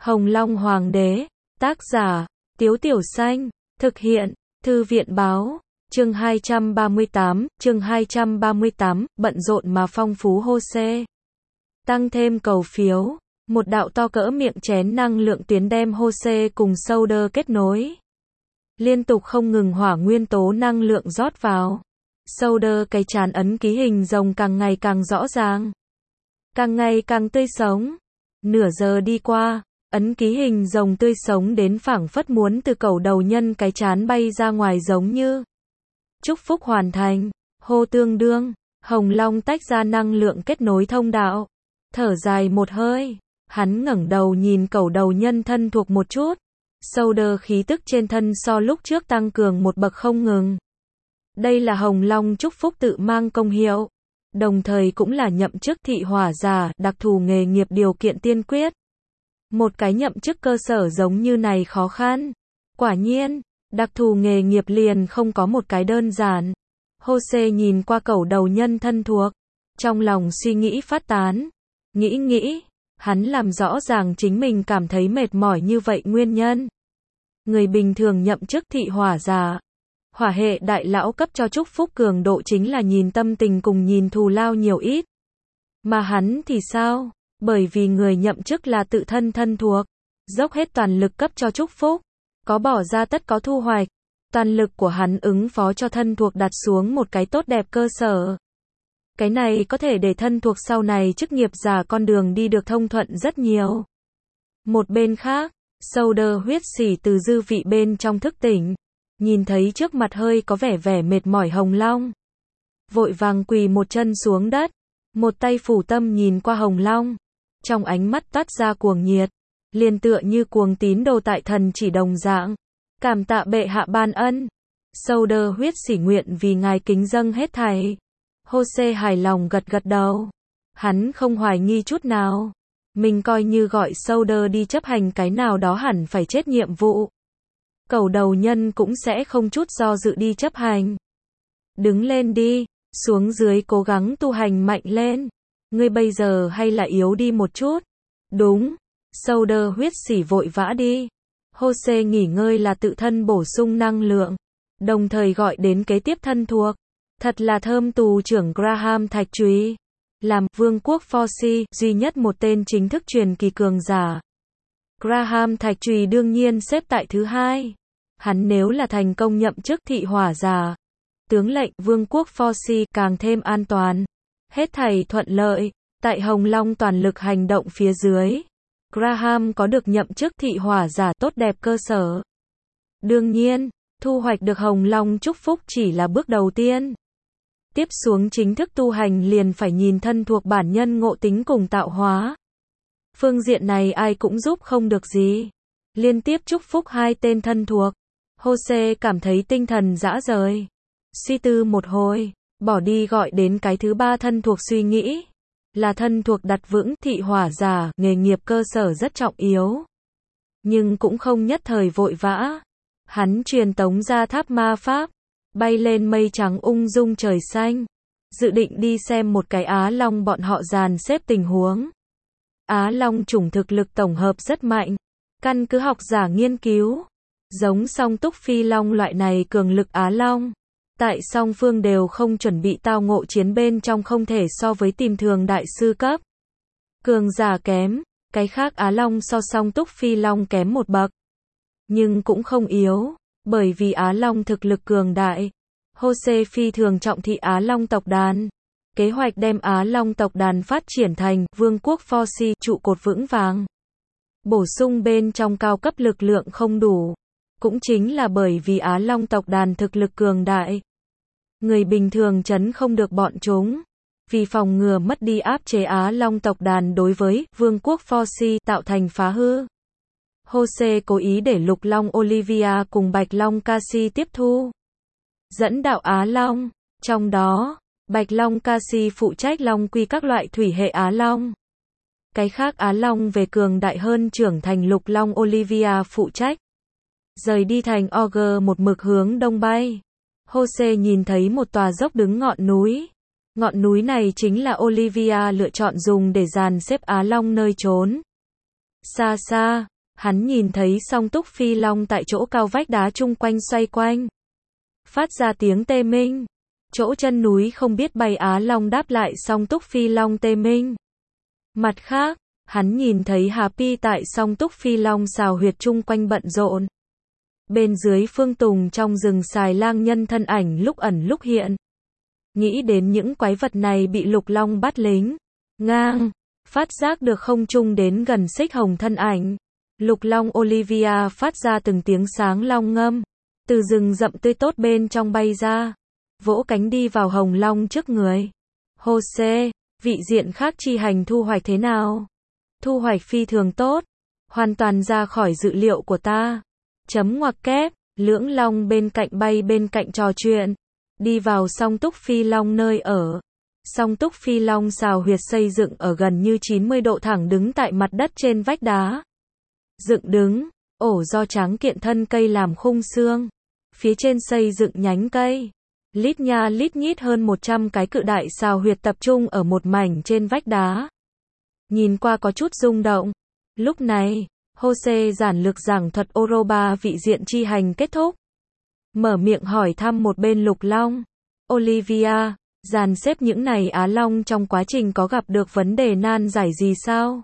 Hồng Long Hoàng đế, tác giả, Tiếu Tiểu Xanh, thực hiện, Thư viện báo, chương 238, bận rộn mà phong phú Jose. Tăng thêm cầu phiếu, một đạo to cỡ miệng chén năng lượng tuyến đem Jose cùng Solder kết nối. Liên tục không ngừng hỏa nguyên tố năng lượng rót vào. Solder cái trán ấn ký hình rồng càng ngày càng rõ ràng, càng ngày càng tươi sống. Nửa giờ đi qua, ấn ký hình rồng tươi sống đến phảng phất muốn từ cẩu đầu nhân cái trán bay ra ngoài giống như. Chúc phúc hoàn thành, hô tương đương, Hồng Long tách ra năng lượng kết nối thông đạo. Thở dài một hơi, hắn ngẩng đầu nhìn cẩu đầu nhân thân thuộc một chút. Solder khí tức trên thân so lúc trước tăng cường một bậc không ngừng. Đây là Hồng Long chúc phúc tự mang công hiệu, đồng thời cũng là nhậm chức thị hỏa giả, đặc thù nghề nghiệp điều kiện tiên quyết. Một cái nhậm chức cơ sở giống như này khó khăn. Quả nhiên, đặc thù nghề nghiệp liền không có một cái đơn giản. Jose nhìn qua cẩu đầu nhân thân thuộc, trong lòng suy nghĩ phát tán. Nghĩ, hắn làm rõ ràng chính mình cảm thấy mệt mỏi như vậy nguyên nhân. Người bình thường nhậm chức thị hỏa giả, hỏa hệ đại lão cấp cho chúc phúc cường độ chính là nhìn tâm tình cùng nhìn thù lao nhiều ít. Mà hắn thì sao? Bởi vì người nhậm chức là tự thân thân thuộc, dốc hết toàn lực cấp cho chúc phúc, có bỏ ra tất có thu hoạch. Toàn lực của hắn ứng phó cho thân thuộc đặt xuống một cái tốt đẹp cơ sở. Cái này có thể để thân thuộc sau này chức nghiệp giả con đường đi được thông thuận rất nhiều. Một bên khác, Solder huyết sỉ từ dư vị bên trong thức tỉnh, nhìn thấy trước mặt hơi có vẻ mệt mỏi Hồng Long. Vội vàng quỳ một chân xuống đất, một tay phủ tâm nhìn qua Hồng Long. Trong ánh mắt toát ra cuồng nhiệt, liền tựa như cuồng tín đồ tại thần chỉ đồng dạng. Cảm tạ bệ hạ ban ân. Solder huyết sỉ nguyện vì ngài kính dâng hết thảy. Jose hài lòng gật đầu. Hắn không hoài nghi chút nào. Mình coi như gọi Solder đi chấp hành cái nào đó hẳn phải chết nhiệm vụ. Cẩu đầu nhân cũng sẽ không chút do dự đi chấp hành. Đứng lên đi, xuống dưới cố gắng tu hành mạnh lên. Ngươi bây giờ hay là yếu đi một chút. Đúng. Solder huyết sỉ vội vã đi. Jose nghỉ ngơi là tự thân bổ sung năng lượng, đồng thời gọi đến kế tiếp thân thuộc. Thật là thơm tù trưởng Graham Thạch Trùy, làm vương quốc Forcy duy nhất một tên chính thức truyền kỳ cường giả. Graham Thạch Trùy đương nhiên xếp tại thứ hai. Hắn nếu là thành công nhậm chức thị hỏa giả, tướng lệnh vương quốc Forcy càng thêm an toàn. Hết thảy thuận lợi, tại Hồng Long toàn lực hành động phía dưới. Graham có được nhậm chức thị hỏa giả tốt đẹp cơ sở. Đương nhiên, thu hoạch được Hồng Long chúc phúc chỉ là bước đầu tiên. Tiếp xuống chính thức tu hành liền phải nhìn thân thuộc bản nhân ngộ tính cùng tạo hóa. Phương diện này ai cũng giúp không được gì. Liên tiếp chúc phúc hai tên thân thuộc. Jose cảm thấy tinh thần rã rời. Suy tư một hồi, bỏ đi gọi đến cái thứ ba thân thuộc suy nghĩ. Là thân thuộc đặt vững thị hỏa giả, nghề nghiệp cơ sở rất trọng yếu. Nhưng cũng không nhất thời vội vã. Hắn truyền tống ra tháp ma pháp, bay lên mây trắng ung dung trời xanh. Dự định đi xem một cái Á Long bọn họ dàn xếp tình huống. Á Long chủng thực lực tổng hợp rất mạnh. Căn cứ học giả nghiên cứu, giống song túc phi long loại này cường lực Á Long. Tại song phương đều không chuẩn bị tao ngộ chiến bên trong không thể so với tìm thường đại sư cấp. Cường giả kém, cái khác Á Long so song túc phi long kém một bậc. Nhưng cũng không yếu, bởi vì Á Long thực lực cường đại. Jose phi thường trọng thị Á Long tộc đàn. Kế hoạch đem Á Long tộc đàn phát triển thành vương quốc Forcy trụ cột vững vàng. Bổ sung bên trong cao cấp lực lượng không đủ. Cũng chính là bởi vì Á Long tộc đàn thực lực cường đại. Người bình thường trấn không được bọn chúng. Vì phòng ngừa mất đi áp chế Á Long tộc đàn đối với vương quốc Forcy tạo thành phá hư. Jose cố ý để Lục Long Olivia cùng Bạch Long Cassie tiếp thu. Dẫn đạo Á Long. Trong đó, Bạch Long Cassie phụ trách Long quy các loại thủy hệ Á Long. Cái khác Á Long về cường đại hơn trưởng thành Lục Long Olivia phụ trách. Rời đi thành Auger một mực hướng đông bay. Jose nhìn thấy một tòa dốc đứng ngọn núi. Ngọn núi này chính là Olivia lựa chọn dùng để dàn xếp Á Long nơi trốn. Xa xa, Hắn nhìn thấy Song Túc Phi Long tại chỗ cao vách đá chung quanh xoay quanh, phát ra tiếng tê minh. Chỗ chân núi không biết bay Á Long đáp lại Song Túc Phi Long tê minh. Mặt khác, hắn nhìn thấy Hà Pi tại Song Túc Phi Long xào huyệt chung quanh bận rộn. Bên dưới Phương Tùng trong rừng xài lang nhân thân ảnh lúc ẩn lúc hiện. Nghĩ đến những quái vật này bị Lục Long bắt lính ngang, phát giác được không trung đến gần Xích Hồng thân ảnh. Lục Long Olivia phát ra từng tiếng sáng long ngâm, từ rừng rậm tươi tốt bên trong bay ra, vỗ cánh đi vào Hồng Long trước người. Jose, vị diện khác chi hành thu hoạch thế nào? Thu hoạch phi thường tốt, hoàn toàn ra khỏi dự liệu của ta. Chấm ngoặc kép, lưỡng long bên cạnh bay bên cạnh trò chuyện, đi vào Song Túc Phi Long nơi ở. Song Túc Phi Long xào huyệt xây dựng ở gần như 90 độ thẳng đứng tại mặt đất trên vách đá. Dựng đứng, ổ do tráng kiện thân cây làm khung xương. Phía trên xây dựng nhánh cây. Lít nha lít nhít hơn 100 cái cự đại xào huyệt tập trung ở một mảnh trên vách đá. Nhìn qua có chút rung động. Lúc này, Jose giản lược giảng thuật Oroba vị diện chi hành kết thúc. Mở miệng hỏi thăm một bên Lục Long. Olivia, dàn xếp những này Á Long trong quá trình có gặp được vấn đề nan giải gì sao?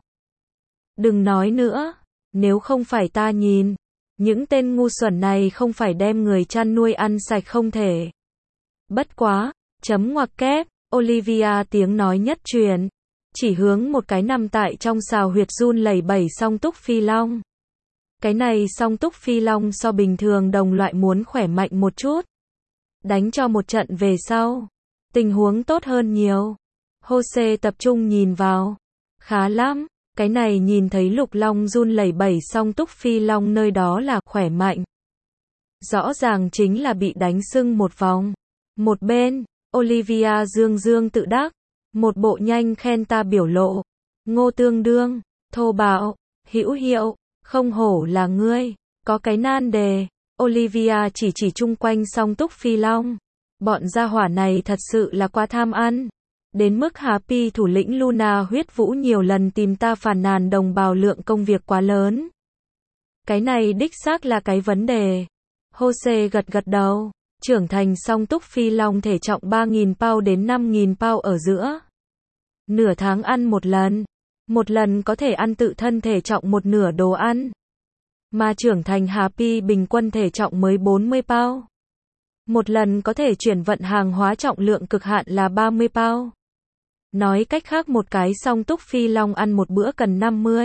Đừng nói nữa, nếu không phải ta nhìn, những tên ngu xuẩn này không phải đem người chăn nuôi ăn sạch không thể. Bất quá, chấm ngoặc kép, Olivia tiếng nói nhất truyền, chỉ hướng một cái nằm tại trong xào huyệt run lẩy bẩy Song Túc Phi Long. Cái này Song Túc Phi Long so bình thường đồng loại muốn khỏe mạnh một chút. Đánh cho một trận về sau, tình huống tốt hơn nhiều. Jose tập trung nhìn vào. Khá lắm, cái này nhìn thấy Lục Long run lẩy bẩy Song Túc Phi Long nơi đó là khỏe mạnh. Rõ ràng chính là bị đánh sưng một vòng. Một bên, Olivia dương dương tự đắc, một bộ nhanh khen ta biểu lộ. Ngô tương đương, thô bạo, hữu hiệu, không hổ là ngươi, có cái nan đề. Olivia chỉ chung quanh Song Túc Phi Long. Bọn gia hỏa này thật sự là quá tham ăn. Đến mức Happy thủ lĩnh Luna huyết vũ nhiều lần tìm ta phàn nàn đồng bào lượng công việc quá lớn. Cái này đích xác là cái vấn đề. Jose gật đầu. Trưởng thành Song Túc Phi Long thể trọng 3.000 pound đến 5.000 pound ở giữa. Nửa tháng ăn một lần. Một lần có thể ăn tự thân thể trọng một nửa đồ ăn. Mà trưởng thành Happy bình quân thể trọng mới 40 pound. Một lần có thể chuyển vận hàng hóa trọng lượng cực hạn là 30 pound. Nói cách khác một cái Song Túc Phi Long ăn một bữa cần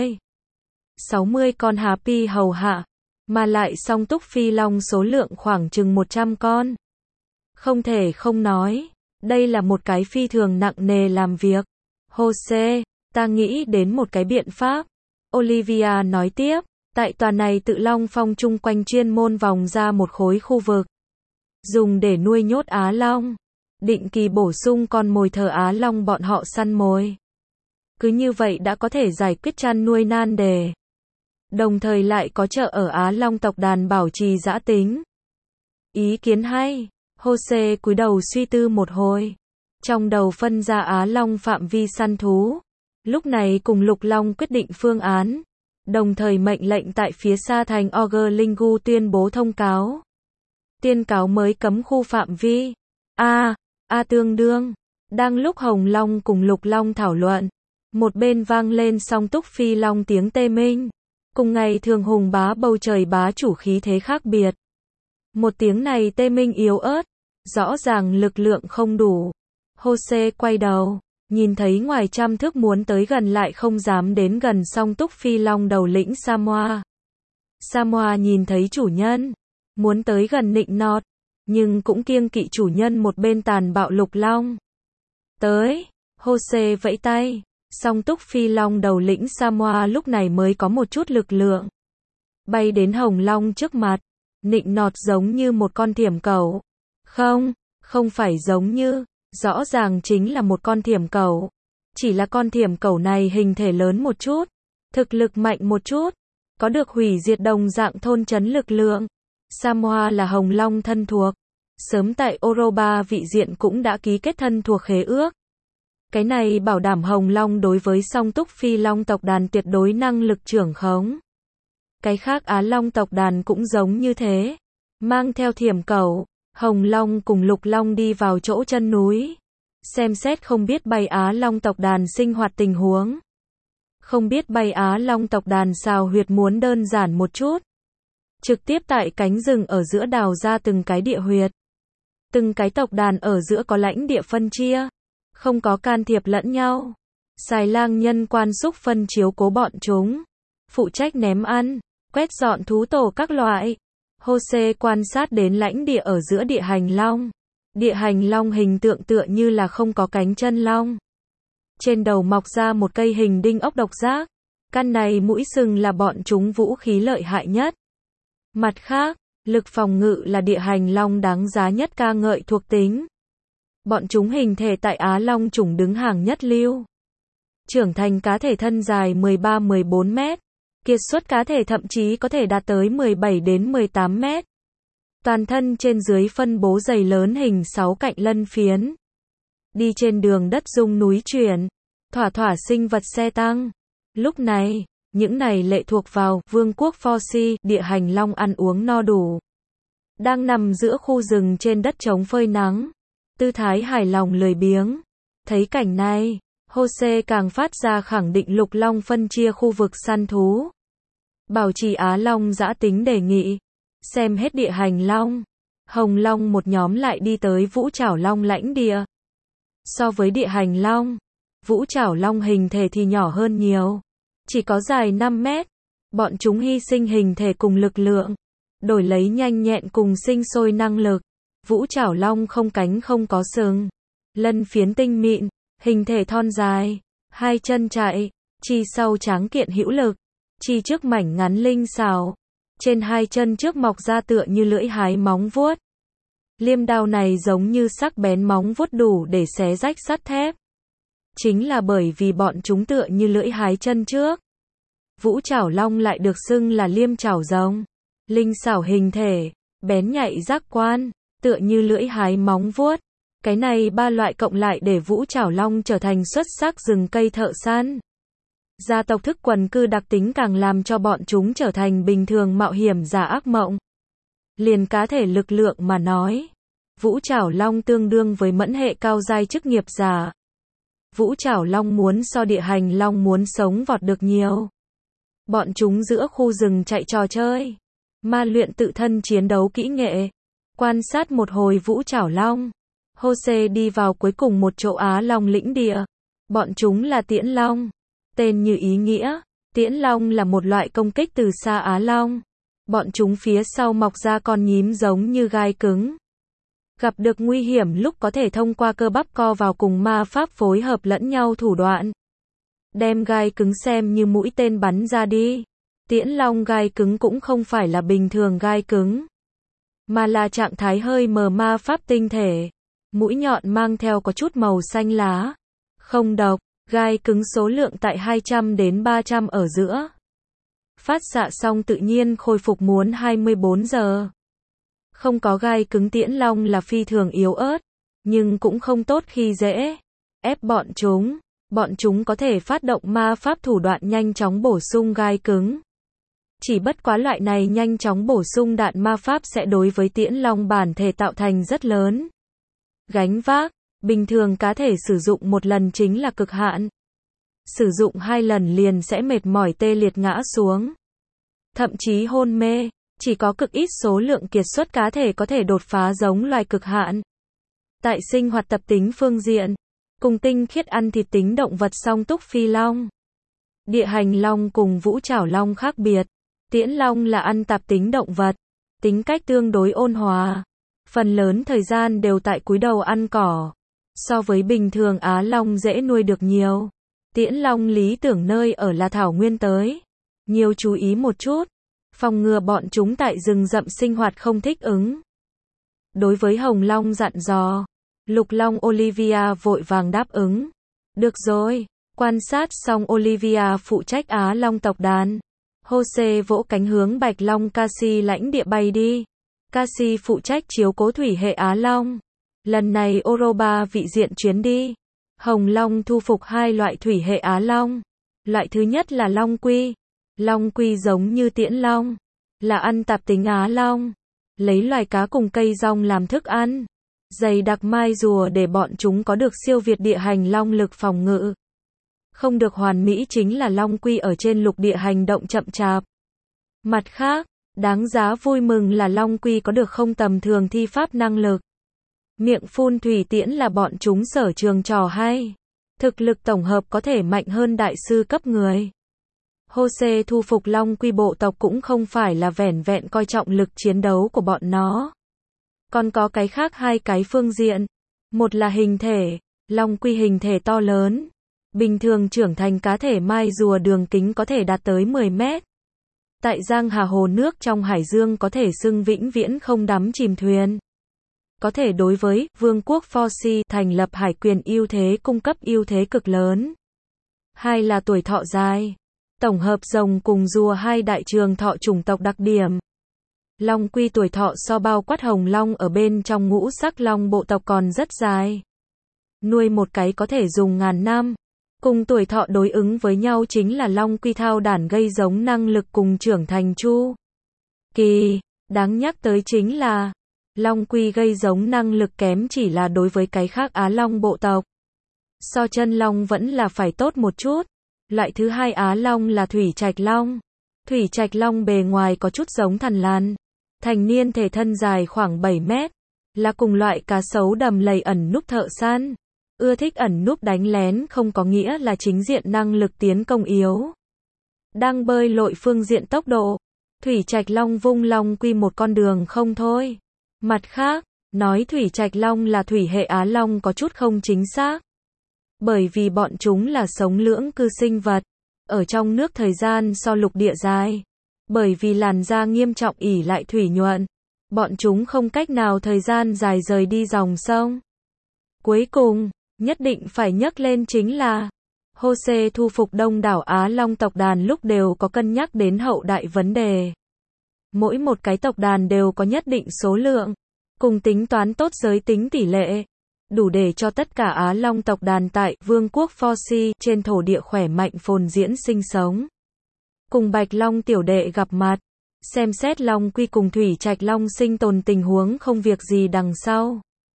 50-60 con Happy hầu hạ. Mà lại Song Túc Phi Long số lượng khoảng chừng 100 con. Không thể không nói, đây là một cái phi thường nặng nề làm việc. Jose, ta nghĩ đến một cái biện pháp. Olivia nói tiếp, tại tòa này Tự Long Phong chung quanh chuyên môn vòng ra một khối khu vực. Dùng để nuôi nhốt Á Long. Định kỳ bổ sung con mồi thờ Á Long bọn họ săn mồi. Cứ như vậy đã có thể giải quyết chăn nuôi nan đề. Đồng thời lại có trợ ở Á Long tộc đàn bảo trì dã tính. Ý kiến hay. Jose cúi đầu suy tư một hồi. Trong đầu phân ra Á Long phạm vi săn thú. Lúc này cùng Lục Long quyết định phương án. Đồng thời mệnh lệnh tại phía xa thành Orgerlingu tuyên bố thông cáo. Tuyên cáo mới cấm khu phạm vi. Tương đương. Đang lúc Hồng Long cùng Lục Long thảo luận. Một bên vang lên Song Túc Phi Long tiếng tê minh. Cùng ngày thường hùng bá bầu trời bá chủ khí thế khác biệt. Một tiếng này tê minh yếu ớt. Rõ ràng lực lượng không đủ. Jose quay đầu. Nhìn thấy ngoài trăm thước muốn tới gần lại không dám đến gần Song Túc Phi Long đầu lĩnh Samoa. Samoa nhìn thấy chủ nhân. Muốn tới gần nịnh nọt. Nhưng cũng kiêng kỵ chủ nhân một bên tàn bạo Lục Long. Tới. Jose vẫy tay. Song Túc Phi Long đầu lĩnh Samoa lúc này mới có một chút lực lượng. Bay đến Hồng Long trước mặt. Nịnh nọt giống như một con thiểm cẩu. Không phải giống như. Rõ ràng chính là một con thiểm cẩu. Chỉ là con thiểm cẩu này hình thể lớn một chút. Thực lực mạnh một chút. Có được hủy diệt đồng dạng thôn trấn lực lượng. Samoa là Hồng Long thân thuộc. Sớm tại Oroba vị diện cũng đã ký kết thân thuộc khế ước. Cái này bảo đảm Hồng Long đối với Song Túc Phi Long tộc đàn tuyệt đối năng lực trưởng khống. Cái khác Á Long tộc đàn cũng giống như thế. Mang theo Thiểm Cẩu, Hồng Long cùng Lục Long đi vào chỗ chân núi. Xem xét không biết Bay Á Long tộc đàn sinh hoạt tình huống. Không biết Bay Á Long tộc đàn xào huyệt muốn đơn giản một chút. Trực tiếp tại cánh rừng ở giữa đào ra từng cái địa huyệt. Từng cái tộc đàn ở giữa có lãnh địa phân chia. Không có can thiệp lẫn nhau. Xài Lang nhân quan xúc phân chiếu cố bọn chúng. Phụ trách ném ăn, quét dọn thú tổ các loại. Jose quan sát đến lãnh địa ở giữa địa hành long. Địa hành long hình tượng tựa như là không có cánh chân long. Trên đầu mọc ra một cây hình đinh ốc độc giác. Căn này mũi sừng là bọn chúng vũ khí lợi hại nhất. Mặt khác, lực phòng ngự là địa hành long đáng giá nhất ca ngợi thuộc tính. Bọn chúng hình thể tại Á Long chủng đứng hàng nhất lưu. Trưởng thành cá thể thân dài 13-14 mét. Kiệt xuất cá thể thậm chí có thể đạt tới 17 đến 18 mét. Toàn thân trên dưới phân bố dày lớn hình 6 cạnh lân phiến. Đi trên đường đất rung núi chuyển. Thỏa thỏa sinh vật xe tăng. Lúc này, những này lệ thuộc vào vương quốc Forsi, địa hành long ăn uống no đủ. Đang nằm giữa khu rừng trên đất trống phơi nắng. Tư thái hài lòng lười biếng. Thấy cảnh này, Jose càng phát ra khẳng định Lục Long phân chia khu vực săn thú. Bảo trì Á Long dã tính đề nghị. Xem hết địa hành long. Hồng Long một nhóm lại đi tới Vũ Trảo Long lãnh địa. So với địa hành long, Vũ Trảo Long hình thể thì nhỏ hơn nhiều. Chỉ có dài 5 mét. Bọn chúng hy sinh hình thể cùng lực lượng. Đổi lấy nhanh nhẹn cùng sinh sôi năng lực. Vũ Trảo Long không cánh không có sừng. Lân phiến tinh mịn. Hình thể thon dài. Hai chân chạy. Chi sau tráng kiện hữu lực. Chi trước mảnh ngắn linh xảo. Trên hai chân trước mọc ra tựa như lưỡi hái móng vuốt. Liêm đao này giống như sắc bén móng vuốt đủ để xé rách sắt thép. Chính là bởi vì bọn chúng tựa như lưỡi hái chân trước. Vũ Trảo Long lại được xưng là liêm trảo rồng. Linh xảo hình thể, bén nhạy giác quan, tựa như lưỡi hái móng vuốt. Cái này ba loại cộng lại để Vũ Trảo Long trở thành xuất sắc rừng cây thợ săn. Gia tộc thức quần cư đặc tính càng làm cho bọn chúng trở thành bình thường mạo hiểm giả ác mộng. Liền cá thể lực lượng mà nói, Vũ Trảo Long tương đương với mẫn hệ cao giai chức nghiệp giả. Vũ Trảo Long muốn so địa hành long muốn sống vọt được nhiều. Bọn chúng giữa khu rừng chạy trò chơi, ma luyện tự thân chiến đấu kỹ nghệ. Quan sát một hồi Vũ Trảo Long, Jose đi vào cuối cùng một chỗ Á Long lĩnh địa. Bọn chúng là Tiễn Long. Tên như ý nghĩa, Tiễn Long là một loại công kích từ xa Á Long. Bọn chúng phía sau mọc ra con nhím giống như gai cứng. Gặp được nguy hiểm lúc có thể thông qua cơ bắp co vào cùng ma pháp phối hợp lẫn nhau thủ đoạn. Đem gai cứng xem như mũi tên bắn ra đi. Tiễn Long gai cứng cũng không phải là bình thường gai cứng, mà là trạng thái hơi mờ ma pháp tinh thể. Mũi nhọn mang theo có chút màu xanh lá. Không độc, gai cứng số lượng tại 200 đến 300 ở giữa. Phát xạ xong tự nhiên khôi phục muốn 24 giờ. Không có gai cứng Tiễn Long là phi thường yếu ớt, nhưng cũng không tốt khi dễ ép bọn chúng. Bọn chúng có thể phát động ma pháp thủ đoạn nhanh chóng bổ sung gai cứng. Chỉ bất quá loại này nhanh chóng bổ sung đạn ma pháp sẽ đối với Tiễn Long bản thể tạo thành rất lớn gánh vác. Bình thường cá thể sử dụng một lần chính là cực hạn. Sử dụng 2 lần liền sẽ mệt mỏi tê liệt ngã xuống. Thậm chí hôn mê. Chỉ có cực ít số lượng kiệt xuất cá thể có thể đột phá giống loài cực hạn. Tại sinh hoạt tập tính phương diện, cùng tinh khiết ăn thịt tính động vật song túc phi long. Địa hành long cùng Vũ Trảo Long khác biệt. Tiễn Long là ăn tạp tính động vật. Tính cách tương đối ôn hòa. Phần lớn thời gian đều tại cúi đầu ăn cỏ. So với bình thường Á Long dễ nuôi được nhiều. Tiễn Long lý tưởng nơi ở là thảo nguyên tới. Nhiều chú ý một chút. Phòng ngừa bọn chúng tại rừng rậm sinh hoạt không thích ứng. Đối với Hồng Long dặn dò, Lục Long Olivia vội vàng đáp ứng. Được rồi. Quan sát xong Olivia phụ trách Á Long tộc đàn. Jose vỗ cánh hướng Bạch Long Cassie lãnh địa bay đi. Cassie phụ trách chiếu cố thủy hệ Á Long. Lần này Oroba vị diện chuyến đi. Hồng Long thu phục 2 loại thủy hệ Á Long. Loại thứ nhất là Long Quy. Long quy giống như tiễn long, là ăn tạp tính Á Long, lấy loài cá cùng cây rong làm thức ăn. Dày đặc mai rùa để bọn chúng có được siêu việt địa hành long lực phòng ngự. Không được hoàn mỹ chính là long quy ở trên lục địa hành động chậm chạp. Mặt khác, đáng giá vui mừng là long quy có được không tầm thường thi pháp năng lực. Miệng phun thủy tiễn là bọn chúng sở trường trò hay. Thực lực tổng hợp có thể mạnh hơn đại sư cấp người. Jose thu phục long quy bộ tộc cũng không phải là vẻn vẹn coi trọng lực chiến đấu của bọn nó. Còn có cái khác hai cái phương diện. Một là hình thể, long quy hình thể to lớn. Bình thường trưởng thành cá thể mai rùa đường kính có thể đạt tới 10 mét. Tại giang hà hồ nước trong hải dương có thể xưng vĩnh viễn không đắm chìm thuyền. Có thể đối với vương quốc Forsi thành lập hải quyền ưu thế cung cấp ưu thế cực lớn. Hai là tuổi thọ dài. Tổng hợp rồng cùng rùa hai đại trường thọ chủng tộc đặc điểm. Long quy tuổi thọ so bao quát hồng long ở bên trong ngũ sắc long bộ tộc còn rất dài. Nuôi một cái có thể dùng ngàn năm. Cùng tuổi thọ đối ứng với nhau chính là long quy thao đản gây giống năng lực cùng trưởng thành chu kỳ. Đáng nhắc tới chính là long quy gây giống năng lực kém chỉ là đối với cái khác Á Long bộ tộc. So chân long vẫn là phải tốt một chút. Loại thứ hai Á Long là thủy trạch long. Thủy trạch long bề ngoài có chút giống thằn lằn. Thành niên thể thân dài khoảng 7 mét. Là cùng loại cá sấu đầm lầy ẩn núp thợ săn. Ưa thích ẩn núp đánh lén không có nghĩa là chính diện năng lực tiến công yếu. Đang bơi lội phương diện tốc độ. Thủy trạch long vung long quy một con đường không thôi. Mặt khác, nói thủy trạch long là thủy hệ Á Long có chút không chính xác. Bởi vì bọn chúng là sống lưỡng cư sinh vật. Ở trong nước thời gian so lục địa dài. Bởi vì làn da nghiêm trọng ỉ lại thủy nhuận. Bọn chúng không cách nào thời gian dài rời đi dòng sông. Cuối cùng, nhất định phải nhắc lên chính là Jose thu phục đông đảo Á Long tộc đàn lúc đều có cân nhắc đến hậu đại vấn đề. Mỗi một cái tộc đàn đều có nhất định số lượng, cùng tính toán tốt giới tính tỷ lệ, đủ để cho tất cả Á Long tộc đàn tại Vương quốc Forsi trên thổ địa khỏe mạnh phồn diễn sinh sống. Cùng Bạch Long tiểu đệ gặp mặt, xem xét long quy cùng thủy trạch long sinh tồn tình huống không việc gì đằng sau.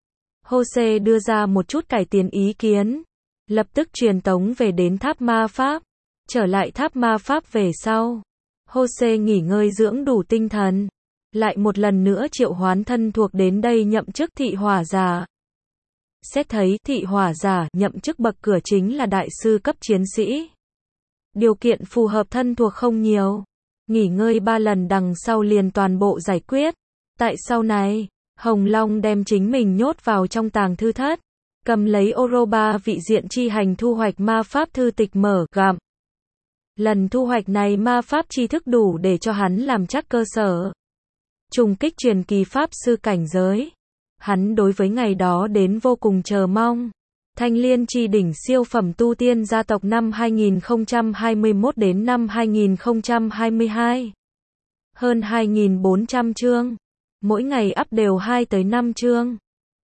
Jose đưa ra một chút cải tiến ý kiến, lập tức truyền tống về đến tháp ma pháp. Trở lại tháp ma pháp về sau, Jose nghỉ ngơi dưỡng đủ tinh thần, lại một lần nữa triệu hoán thân thuộc đến đây nhậm chức thị hỏa giả. Xét thấy thị hỏa giả nhậm chức bậc cửa chính là đại sư cấp chiến sĩ. Điều kiện phù hợp thân thuộc không nhiều. Nghỉ ngơi 3 lần đằng sau liền toàn bộ giải quyết. Tại sau này, Hồng Long đem chính mình nhốt vào trong tàng thư thất, cầm lấy Oroba vị diện chi hành thu hoạch ma pháp thư tịch mở gặm. Lần thu hoạch này ma pháp tri thức đủ để cho hắn làm chắc cơ sở. Trùng kích truyền kỳ pháp sư cảnh giới. Hắn đối với ngày đó đến vô cùng chờ mong. Thanh Liên chi đỉnh siêu phẩm tu tiên gia tộc năm 2021 đến năm 2022. Hơn 2.400 chương. Mỗi ngày up đều 2 tới 5 chương.